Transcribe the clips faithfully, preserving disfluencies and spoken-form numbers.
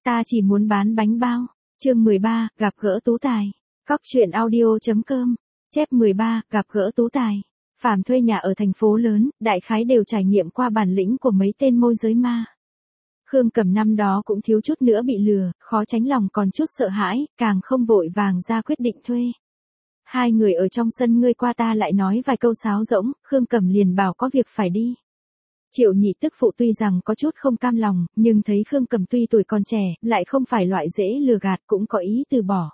Ta chỉ muốn bán bánh bao. Chương mười ba, gặp gỡ Tú Tài. Cóc truyện audio chấm com. Chép mười ba, gặp gỡ Tú Tài. Phàm thuê nhà ở thành phố lớn, đại khái đều trải nghiệm qua bản lĩnh của mấy tên môi giới ma. Khương Cẩm năm đó cũng thiếu chút nữa bị lừa, khó tránh lòng còn chút sợ hãi, càng không vội vàng ra quyết định thuê. Hai người ở trong sân ngươi qua ta lại nói vài câu sáo rỗng, Khương Cẩm liền bảo có việc phải đi. Triệu nhị tức phụ tuy rằng có chút không cam lòng, nhưng thấy Khương Cẩm tuy tuổi còn trẻ, lại không phải loại dễ lừa gạt cũng có ý từ bỏ.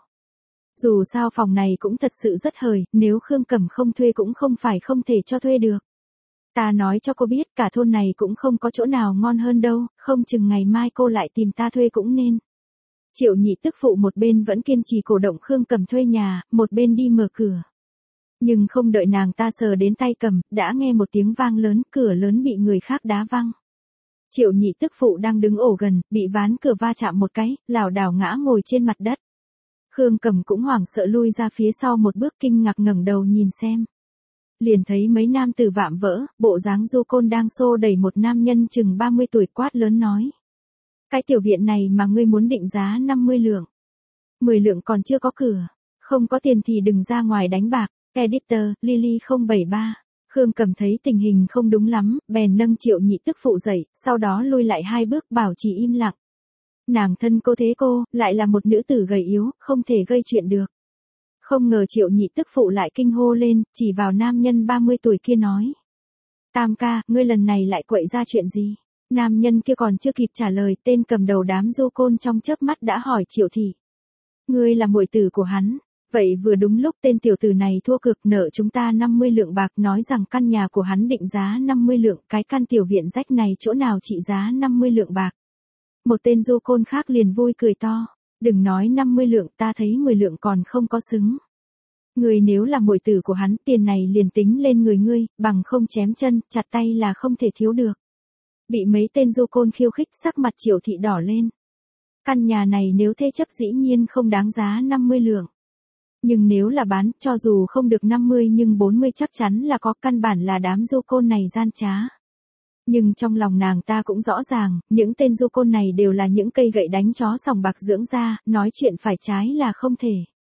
Dù sao phòng này cũng thật sự rất hời, nếu Khương Cẩm không thuê cũng không phải không thể cho thuê được. Ta nói cho cô biết cả thôn này cũng không có chỗ nào ngon hơn đâu, không chừng ngày mai cô lại tìm ta thuê cũng nên. Triệu nhị tức phụ một bên vẫn kiên trì cổ động Khương Cẩm thuê nhà, một bên đi mở cửa. Nhưng không đợi nàng ta sờ đến tay cầm, đã nghe một tiếng vang lớn, cửa lớn bị người khác đá văng. Triệu nhị tức phụ đang đứng ổ gần, bị ván cửa va chạm một cái, lảo đảo ngã ngồi trên mặt đất. Khương Cẩm cũng hoảng sợ lui ra phía sau một bước kinh ngạc ngẩng đầu nhìn xem. Liền thấy mấy nam tử vạm vỡ, bộ dáng du côn đang xô đẩy một nam nhân chừng ba mươi tuổi quát lớn nói. Cái tiểu viện này mà ngươi muốn định giá năm mươi lượng. mười lượng còn chưa có cửa. Không có tiền thì đừng ra ngoài đánh bạc. Editor, Lily không bảy ba. Khương Cẩm thấy tình hình không đúng lắm, bèn nâng Triệu nhị tức phụ dậy, sau đó lui lại hai bước bảo trì im lặng. Nàng thân cô thế cô, lại là một nữ tử gầy yếu, không thể gây chuyện được. Không ngờ Triệu nhị tức phụ lại kinh hô lên, chỉ vào nam nhân ba mươi tuổi kia nói. Tam ca, ngươi lần này lại quậy ra chuyện gì? Nam nhân kia còn chưa kịp trả lời, tên cầm đầu đám du côn trong chớp mắt đã hỏi Triệu thị. Ngươi là muội tử của hắn. Vậy vừa đúng lúc tên tiểu tử này thua cược nợ chúng ta năm mươi lượng bạc, nói rằng căn nhà của hắn định giá năm mươi lượng, cái căn tiểu viện rách này chỗ nào trị giá năm mươi lượng bạc. Một tên du côn khác liền vui cười to, đừng nói năm mươi lượng, ta thấy mười lượng còn không có xứng. Người nếu là muội tử của hắn, tiền này liền tính lên người ngươi, bằng không chém chân, chặt tay là không thể thiếu được. Bị mấy tên du côn khiêu khích, sắc mặt Triệu thị đỏ lên. Căn nhà này nếu thế chấp dĩ nhiên không đáng giá năm mươi lượng. Nhưng nếu là bán, cho dù không được năm mươi nhưng bốn mươi chắc chắn là có, căn bản là đám du côn này gian trá. Nhưng trong lòng nàng ta cũng rõ ràng, những tên du côn này đều là những cây gậy đánh chó sòng bạc dưỡng ra, nói chuyện phải trái là không thể.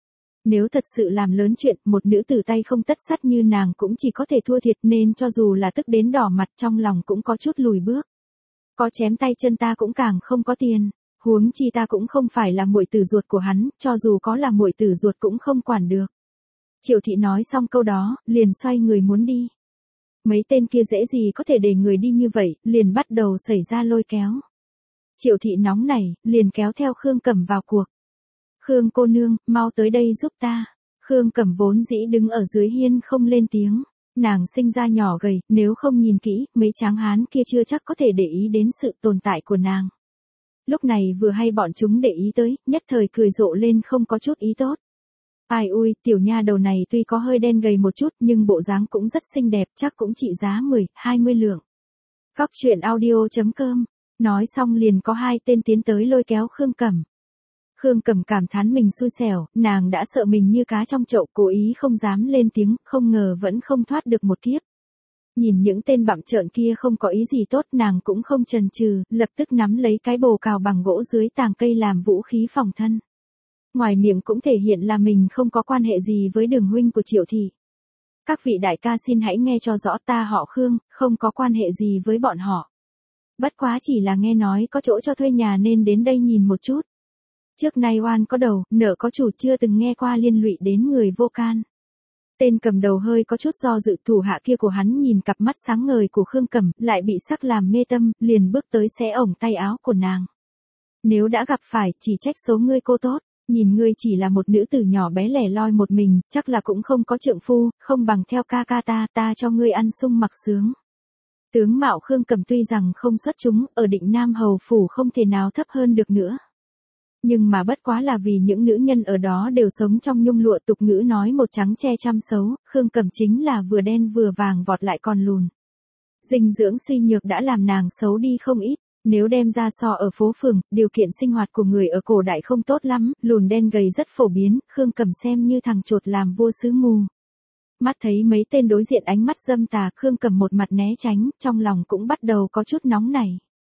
Nếu thật sự làm lớn chuyện, một nữ tử tay không tất sắt như nàng cũng chỉ có thể thua thiệt, nên cho dù là tức đến đỏ mặt trong lòng cũng có chút lùi bước. Có chém tay chân ta cũng càng không có tiền. Huống chi ta cũng không phải là muội tử ruột của hắn, cho dù có là muội tử ruột cũng không quản được. Triệu thị nói xong câu đó, liền xoay người muốn đi. Mấy tên kia dễ gì có thể để người đi như vậy, liền bắt đầu xảy ra lôi kéo. Triệu thị nóng nảy, liền kéo theo Khương Cẩm vào cuộc. Khương cô nương, mau tới đây giúp ta. Khương Cẩm vốn dĩ đứng ở dưới hiên không lên tiếng. Nàng sinh ra nhỏ gầy, nếu không nhìn kỹ, mấy tráng hán kia chưa chắc có thể để ý đến sự tồn tại của nàng. Lúc này vừa hay bọn chúng để ý tới, nhất thời cười rộ lên không có chút ý tốt. Ai ui, tiểu nha đầu này tuy có hơi đen gầy một chút nhưng bộ dáng cũng rất xinh đẹp, chắc cũng trị giá mười, hai mươi lượng. Cóc truyện audio chấm com. Nói xong liền có hai tên tiến tới lôi kéo Khương Cẩm. Khương Cẩm cảm thán mình xui xẻo, nàng đã sợ mình như cá trong chậu, cố ý không dám lên tiếng, không ngờ vẫn không thoát được một kiếp. Nhìn những tên bặm trợn kia không có ý gì tốt, nàng cũng không chần chừ, lập tức nắm lấy cái bồ cào bằng gỗ dưới tàng cây làm vũ khí phòng thân. Ngoài miệng cũng thể hiện là mình không có quan hệ gì với đường huynh của Triệu thị. Các vị đại ca xin hãy nghe cho rõ, ta họ Khương, không có quan hệ gì với bọn họ. Bất quá chỉ là nghe nói có chỗ cho thuê nhà nên đến đây nhìn một chút. Trước nay oan có đầu, nợ có chủ, chưa từng nghe qua liên lụy đến người vô can. Tên cầm đầu hơi có chút do dự, thủ hạ kia của hắn nhìn cặp mắt sáng ngời của Khương Cẩm, lại bị sắc làm mê tâm, liền bước tới xé ổng tay áo của nàng. Nếu đã gặp phải, chỉ trách số ngươi cô tốt, nhìn ngươi chỉ là một nữ tử nhỏ bé lẻ loi một mình, chắc là cũng không có trượng phu, không bằng theo ca ca ta, ta cho ngươi ăn sung mặc sướng. Tướng mạo Khương Cẩm tuy rằng không xuất chúng, ở Định Nam hầu phủ không thể nào thấp hơn được nữa. Nhưng mà bất quá là vì những nữ nhân ở đó đều sống trong nhung lụa, tục ngữ nói một trắng che trăm xấu, Khương Cẩm chính là vừa đen vừa vàng vọt lại còn lùn. Dinh dưỡng suy nhược đã làm nàng xấu đi không ít, nếu đem ra so ở phố phường, điều kiện sinh hoạt của người ở cổ đại không tốt lắm, lùn đen gầy rất phổ biến, Khương Cẩm xem như thằng chuột làm vua xứ mù. Mắt thấy mấy tên đối diện ánh mắt dâm tà, Khương Cẩm một mặt né tránh, trong lòng cũng bắt đầu có chút nóng nảy.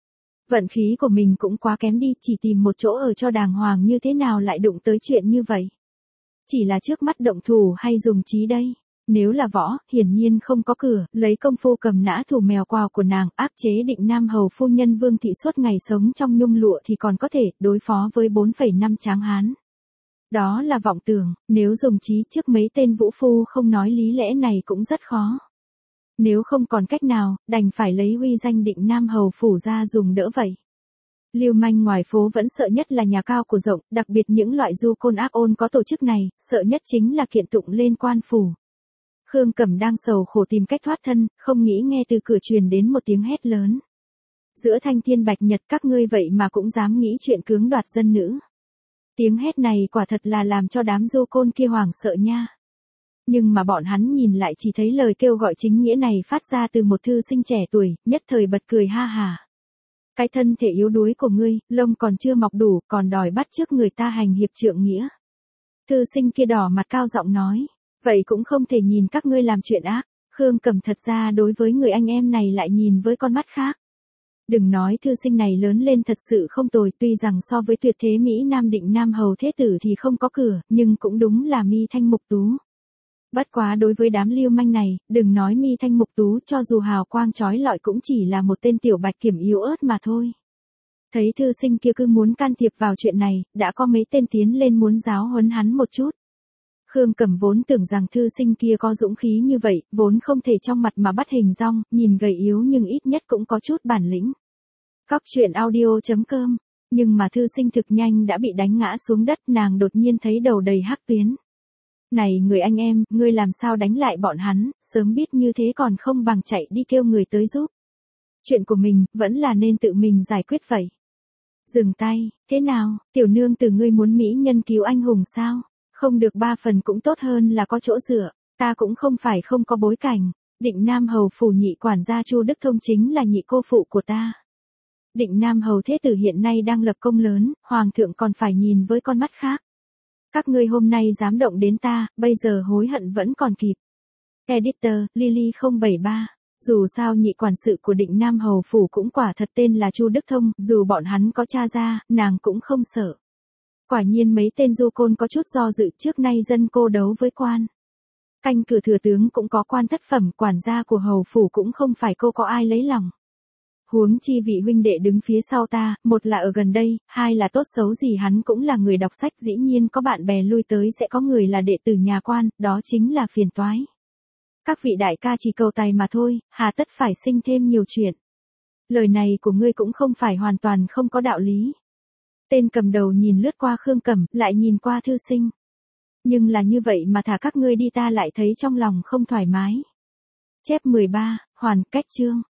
Vận khí của mình cũng quá kém đi, chỉ tìm một chỗ ở cho đàng hoàng như thế nào lại đụng tới chuyện như vậy. Chỉ là trước mắt động thủ hay dùng trí đây? Nếu là võ, hiển nhiên không có cửa, lấy công phu cầm nã thủ mèo quào của nàng, áp chế Định Nam hầu phu nhân Vương thị suốt ngày sống trong nhung lụa thì còn có thể đối phó với bốn phẩy năm tráng hán. Đó là vọng tưởng, nếu dùng trí trước mấy tên vũ phu không nói lý lẽ này cũng rất khó. Nếu không còn cách nào, đành phải lấy uy danh Định Nam hầu phủ ra dùng đỡ vậy. Lưu manh ngoài phố vẫn sợ nhất là nhà cao cửa rộng, đặc biệt những loại du côn ác ôn có tổ chức này, sợ nhất chính là kiện tụng lên quan phủ. Khương Cẩm đang sầu khổ tìm cách thoát thân, không nghĩ nghe từ cửa truyền đến một tiếng hét lớn. Giữa thanh thiên bạch nhật các ngươi vậy mà cũng dám nghĩ chuyện cưỡng đoạt dân nữ. Tiếng hét này quả thật là làm cho đám du côn kia hoảng sợ nha. Nhưng mà bọn hắn nhìn lại chỉ thấy lời kêu gọi chính nghĩa này phát ra từ một thư sinh trẻ tuổi, nhất thời bật cười ha hà. Cái thân thể yếu đuối của ngươi, lông còn chưa mọc đủ, còn đòi bắt chước người ta hành hiệp trượng nghĩa. Thư sinh kia đỏ mặt cao giọng nói, vậy cũng không thể nhìn các ngươi làm chuyện ác. Khương Cẩm thật ra đối với người anh em này lại nhìn với con mắt khác. Đừng nói thư sinh này lớn lên thật sự không tồi, tuy rằng so với tuyệt thế Mỹ Nam Định Nam hầu thế tử thì không có cửa, nhưng cũng đúng là mi thanh mục tú. Bất quá đối với đám lưu manh này, đừng nói mi thanh mục tú, cho dù hào quang chói lọi cũng chỉ là một tên tiểu bạch kiểm yếu ớt mà thôi. Thấy thư sinh kia cứ muốn can thiệp vào chuyện này, đã có mấy tên tiến lên muốn giáo huấn hắn một chút. Khương Cẩm vốn tưởng rằng thư sinh kia có dũng khí như vậy, vốn không thể trong mặt mà bắt hình dong, nhìn gầy yếu nhưng ít nhất cũng có chút bản lĩnh. Cóc truyện audio chấm com. Nhưng mà thư sinh thực nhanh đã bị đánh ngã xuống đất, nàng đột nhiên thấy đầu đầy hắc tuyến. Này người anh em, ngươi làm sao đánh lại bọn hắn, sớm biết như thế còn không bằng chạy đi kêu người tới giúp. Chuyện của mình, vẫn là nên tự mình giải quyết vậy. Dừng tay, thế nào, tiểu nương từ ngươi muốn mỹ nhân cứu anh hùng sao? Không được ba phần cũng tốt hơn là có chỗ dựa, ta cũng không phải không có bối cảnh. Định Nam hầu phủ nhị quản gia Chu Đức Thông chính là nhị cô phụ của ta. Định Nam hầu thế tử hiện nay đang lập công lớn, hoàng thượng còn phải nhìn với con mắt khác. Các ngươi hôm nay dám động đến ta, bây giờ hối hận vẫn còn kịp. Editor, Lily không bảy ba. Dù sao nhị quản sự của Định Nam hầu phủ cũng quả thật tên là Chu Đức Thông, dù bọn hắn có tra ra, nàng cũng không sợ. Quả nhiên mấy tên du côn có chút do dự, trước nay dân cô đấu với quan. Canh cửa thừa tướng cũng có quan thất phẩm, quản gia của hầu phủ cũng không phải cô có ai lấy lòng. Huống chi vị huynh đệ đứng phía sau ta, một là ở gần đây, hai là tốt xấu gì hắn cũng là người đọc sách, dĩ nhiên có bạn bè lui tới sẽ có người là đệ tử nhà quan, đó chính là phiền toái. Các vị đại ca chỉ cầu tài mà thôi, hà tất phải sinh thêm nhiều chuyện. Lời này của ngươi cũng không phải hoàn toàn không có đạo lý. Tên cầm đầu nhìn lướt qua Khương Cẩm, lại nhìn qua thư sinh. Nhưng là như vậy mà thả các ngươi đi ta lại thấy trong lòng không thoải mái. Chép mười ba, hoàn cách chương.